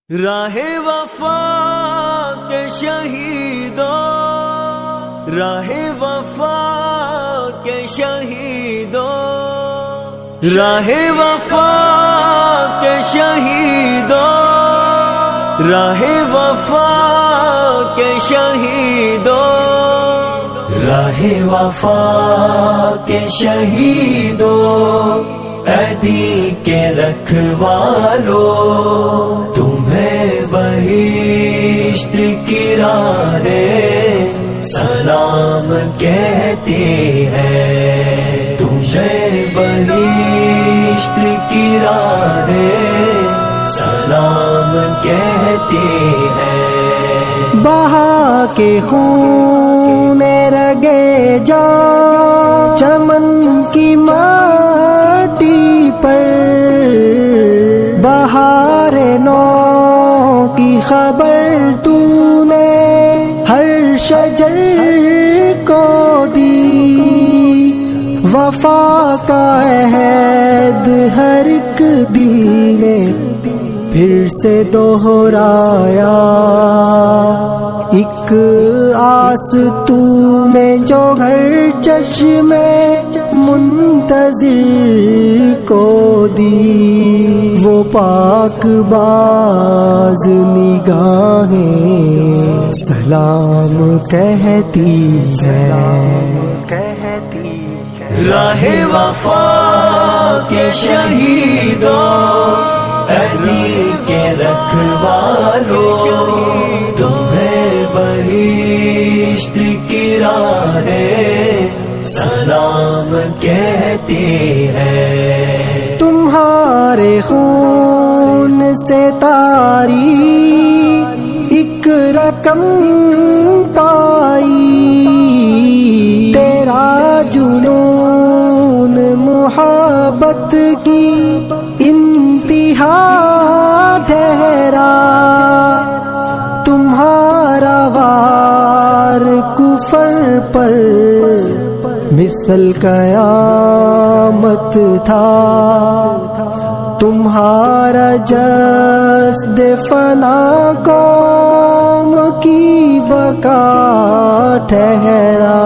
راہ وفا کے شہیدوں، راہ وفا کے شہیدوں، راہ وفا کے شہیدوں، راہ وفا کے شہیدوں، راہ وفا کے شہیدوں، عہدی کے رکھوالو، تمہیں بہشت کی راہ سلام کہتی ہے، تمہیں بہشت کی راہ سلام کہتی ہے۔ بہا کے خون رگے جا چمن کی ماٹی پر، بہار نو کی خبر تو نے ہر شجر کو دی، وفا کا عہد ہر ایک دل نے پھر سے دوہرایا، ایک آس تو نے جو ہر چشمے منتظر کو دی، وہ پاک باز نگاہیں سلام کہتی ہے۔ راہ وفا کے شہیدوں، عہدی کے رکھوالو، تمہیں بہشت کی راہ سلام کہتی ہے۔ تمہارے خون سے تاری ایک رقم پائی، تیرا جنون محبت کی انتہا ٹھہرا، تمہارا وار کفر پر مثل قیامت تھا، تمہارا جسد فنا قوم کی بقا ٹھہرا،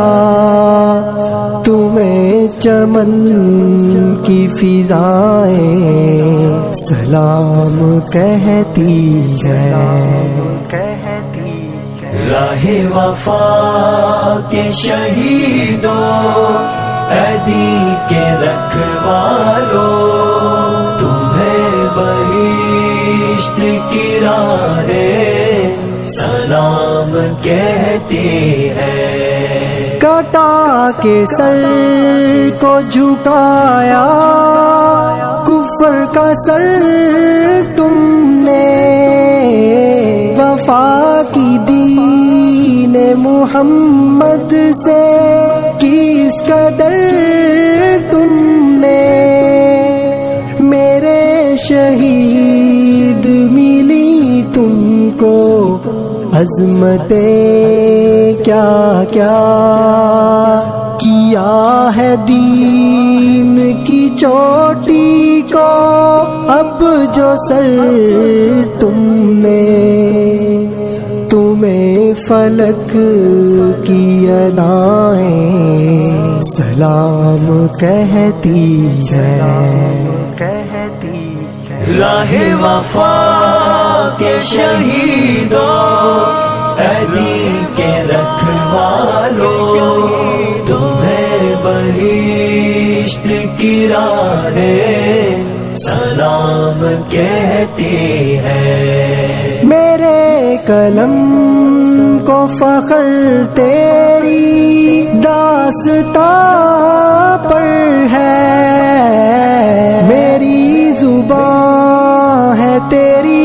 تمہیں چمن کی فضائیں سلام کہتی ہے۔ راہ وفا کے شہیدوں، عہدی کے رکھوالو، تمہیں بہشت کی راہ سلام کہتی ہے۔ کٹا کے سر کو جھکایا کفر کا سر تم نے، وفا کی دین محمد سے کس قدر تم نے، میرے شہید ملی تم کو عظمتیں کیا کیا، کیا ہے دین کی چوٹی کو اب جو سر تم نے، تمہیں فلک کی ادائیں سلام کہتی ہے۔ راہ وفا کے شہیدوں، عہدی کے رکھوالو، تمہیں بہشت کی راہ سلام کہتی ہے۔ میرے قلم کو فخر تیری داستاں پر ہے، میری زبان ہے تیری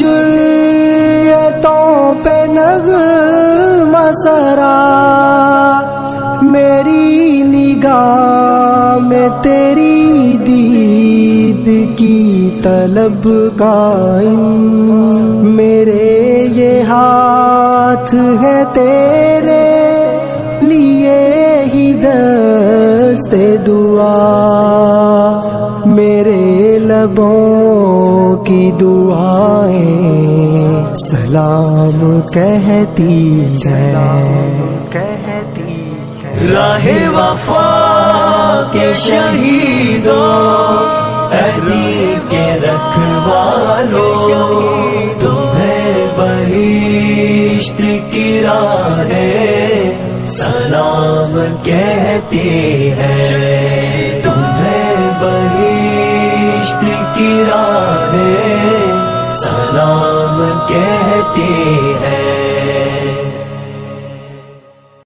جرأتوں پہ نغمہ سرا، میری نگاہ میں تیری دید کی طلب قائم، میرے یہ ہاتھ ہے تیرے لیے ہی دست دعا، میرے لبوں کی دعائیں سلام کہتی ہے، راہ وفا کے شہیدوں، عہد کے رکھوالوں، تمہیں بہشت کی راہیں سلام کہتی ہے، تمہیں بہشت کی راہیں سلام کہتی ہے۔